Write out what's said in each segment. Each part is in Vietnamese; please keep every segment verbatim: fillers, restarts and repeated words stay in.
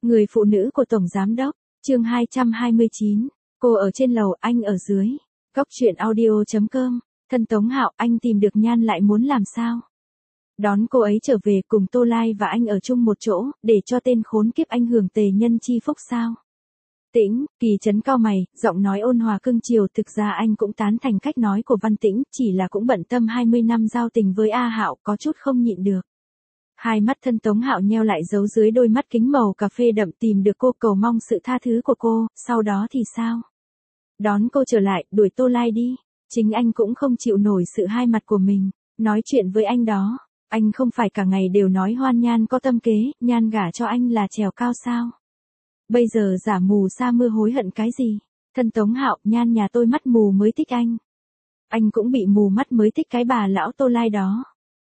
Người phụ nữ của Tổng Giám Đốc, chương hai trăm hai mươi chín, cô ở trên lầu, anh ở dưới. Góc truyện audio chấm com, thân Tống Hạo, anh tìm được Nhan lại muốn làm sao? Đón cô ấy trở về cùng Tô Lai và anh ở chung một chỗ, để cho tên khốn kiếp anh hưởng tề nhân chi phúc sao? Tĩnh, Kỳ Trấn cau mày, giọng nói ôn hòa cưng chiều, thực ra anh cũng tán thành cách nói của Văn Tĩnh, chỉ là cũng bận tâm hai mươi năm giao tình với A Hạo, có chút không nhịn được. Hai mắt thân Tống Hạo nheo lại giấu dưới đôi mắt kính màu cà phê đậm, tìm được cô, cầu mong sự tha thứ của cô, sau đó thì sao? Đón cô trở lại, đuổi Tô Lai đi. Chính anh cũng không chịu nổi sự hai mặt của mình. Nói chuyện với anh đó, anh không phải cả ngày đều nói Hoan Nhan có tâm kế, Nhan gả cho anh là trèo cao sao? Bây giờ giả mù sa mưa hối hận cái gì? Thân Tống Hạo, Nhan nhà tôi mắt mù mới thích anh. Anh cũng bị mù mắt mới thích cái bà lão Tô Lai đó.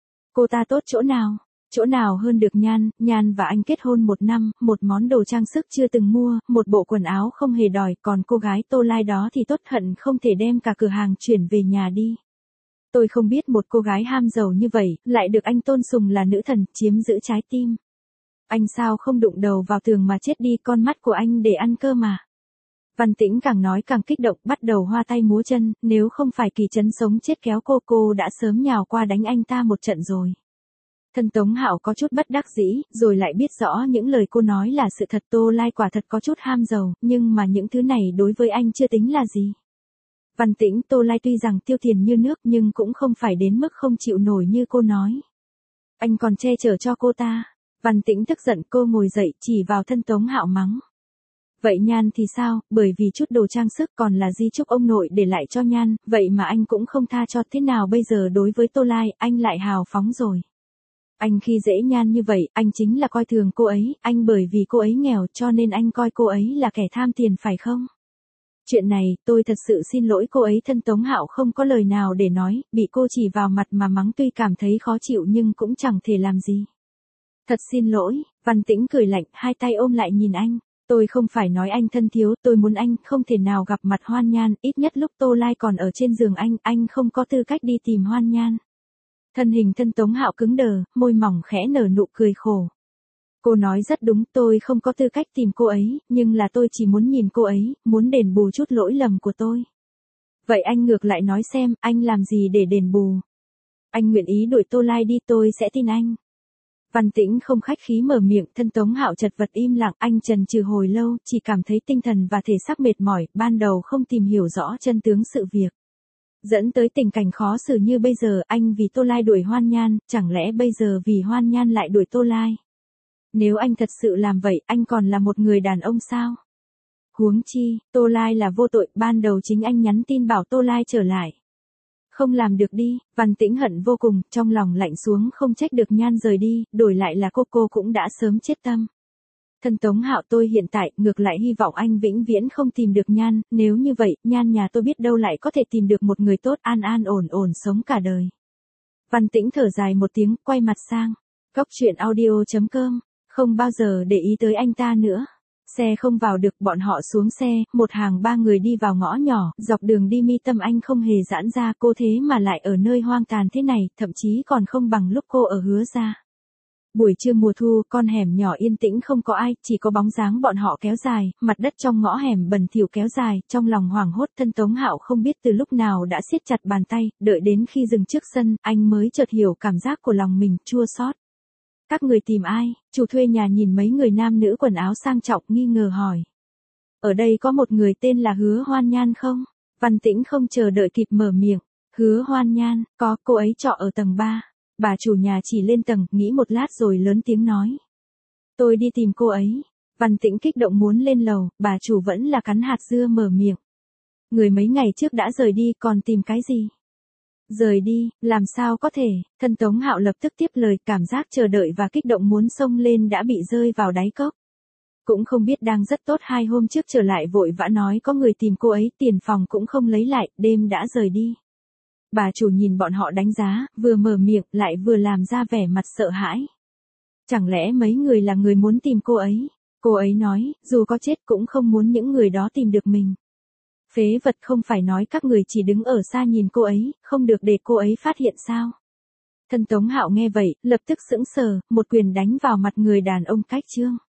Cô ta tốt chỗ nào? Chỗ nào hơn được Nhan? Nhan và anh kết hôn một năm, một món đồ trang sức chưa từng mua, một bộ quần áo không hề đòi, còn cô gái Tô Lai đó thì tốt hận không thể đem cả cửa hàng chuyển về nhà đi. Tôi không biết một cô gái ham giàu như vậy, lại được anh tôn sùng là nữ thần, chiếm giữ trái tim. Anh sao không đụng đầu vào tường mà chết đi, con mắt của anh để ăn cơ mà. Văn Tĩnh càng nói càng kích động, bắt đầu hoa tay múa chân, nếu không phải Kỳ Trấn sống chết kéo cô, cô đã sớm nhào qua đánh anh ta một trận rồi. Thân Tống Hạo có chút bất đắc dĩ, rồi lại biết rõ những lời cô nói là sự thật. Tô Lai quả thật có chút ham giàu, nhưng mà những thứ này đối với anh chưa tính là gì. Văn Tĩnh, Tô Lai tuy rằng tiêu tiền như nước nhưng cũng không phải đến mức không chịu nổi như cô nói. Anh còn che chở cho cô ta. Văn Tĩnh tức giận, cô ngồi dậy chỉ vào thân Tống Hạo mắng. Vậy Nhan thì sao, bởi vì chút đồ trang sức còn là di chúc ông nội để lại cho Nhan, vậy mà anh cũng không tha cho, thế nào bây giờ đối với Tô Lai, anh lại hào phóng rồi. Anh khi dễ Nhan như vậy, anh chính là coi thường cô ấy, anh bởi vì cô ấy nghèo cho nên anh coi cô ấy là kẻ tham tiền phải không? Chuyện này, tôi thật sự xin lỗi cô ấy. Thân Tống Hạo không có lời nào để nói, bị cô chỉ vào mặt mà mắng, tuy cảm thấy khó chịu nhưng cũng chẳng thể làm gì. Thật xin lỗi, Văn Tĩnh cười lạnh, hai tay ôm lại nhìn anh. Tôi không phải nói anh thân thiếu, tôi muốn anh không thể nào gặp mặt Hoan Nhan, ít nhất lúc Tô Lai còn ở trên giường anh, anh không có tư cách đi tìm Hoan Nhan. Thân hình thân Tống Hạo cứng đờ, môi mỏng khẽ nở nụ cười khổ. Cô nói rất đúng, tôi không có tư cách tìm cô ấy, nhưng là tôi chỉ muốn nhìn cô ấy, muốn đền bù chút lỗi lầm của tôi. Vậy anh ngược lại nói xem, anh làm gì để đền bù? Anh nguyện ý đuổi Tô Lai đi, tôi sẽ tin anh. Văn Tĩnh không khách khí mở miệng, thân Tống Hạo chật vật im lặng, anh chần chừ hồi lâu, chỉ cảm thấy tinh thần và thể xác mệt mỏi, ban đầu không tìm hiểu rõ chân tướng sự việc. Dẫn tới tình cảnh khó xử như bây giờ, anh vì Tô Lai đuổi Hoan Nhan, chẳng lẽ bây giờ vì Hoan Nhan lại đuổi Tô Lai? Nếu anh thật sự làm vậy, anh còn là một người đàn ông sao? Huống chi, Tô Lai là vô tội, ban đầu chính anh nhắn tin bảo Tô Lai trở lại. Không làm được đi, Văn Tĩnh hận vô cùng, trong lòng lạnh xuống, không trách được Nhan rời đi, đổi lại là cô cô cũng đã sớm chết tâm. Thân Tống Hạo, tôi hiện tại, ngược lại hy vọng anh vĩnh viễn không tìm được Nhan, nếu như vậy, Nhan nhà tôi biết đâu lại có thể tìm được một người tốt, an an ổn ổn sống cả đời. Văn Tĩnh thở dài một tiếng, quay mặt sang. Góc truyện audio chấm com, không bao giờ để ý tới anh ta nữa. Xe không vào được, bọn họ xuống xe, một hàng ba người đi vào ngõ nhỏ, dọc đường đi mi tâm anh không hề giãn ra, cô thế mà lại ở nơi hoang tàn thế này, thậm chí còn không bằng lúc cô ở Hứa Gia. Buổi trưa mùa thu, con hẻm nhỏ yên tĩnh không có ai, chỉ có bóng dáng bọn họ kéo dài, mặt đất trong ngõ hẻm bẩn thỉu kéo dài, trong lòng hoảng hốt. Thân Tống Hạo không biết từ lúc nào đã siết chặt bàn tay, đợi đến khi dừng trước sân, anh mới chợt hiểu cảm giác của lòng mình, chua xót. Các người tìm ai? Chủ thuê nhà nhìn mấy người nam nữ quần áo sang trọng, nghi ngờ hỏi. Ở đây có một người tên là Hứa Hoan Nhan không? Văn Tĩnh không chờ đợi kịp mở miệng. Hứa Hoan Nhan, có, cô ấy trọ ở tầng ba. Bà chủ nhà chỉ lên tầng, nghĩ một lát rồi lớn tiếng nói. Tôi đi tìm cô ấy. Văn Tĩnh kích động muốn lên lầu, bà chủ vẫn là cắn hạt dưa mở miệng. Người mấy ngày trước đã rời đi, còn tìm cái gì? Rời đi, làm sao có thể? Thân Tống Hạo lập tức tiếp lời, cảm giác chờ đợi và kích động muốn xông lên đã bị rơi vào đáy cốc. Cũng không biết đang rất tốt, hai hôm trước trở lại vội vã nói có người tìm cô ấy, tiền phòng cũng không lấy lại, đêm đã rời đi. Bà chủ nhìn bọn họ đánh giá, vừa mở miệng lại vừa làm ra vẻ mặt sợ hãi. Chẳng lẽ mấy người là người muốn tìm cô ấy? Cô ấy nói, dù có chết cũng không muốn những người đó tìm được mình. Phế vật, không phải nói các người chỉ đứng ở xa nhìn cô ấy, không được để cô ấy phát hiện sao? Thân Tống Hạo nghe vậy, lập tức sững sờ, một quyền đánh vào mặt người đàn ông cách trương.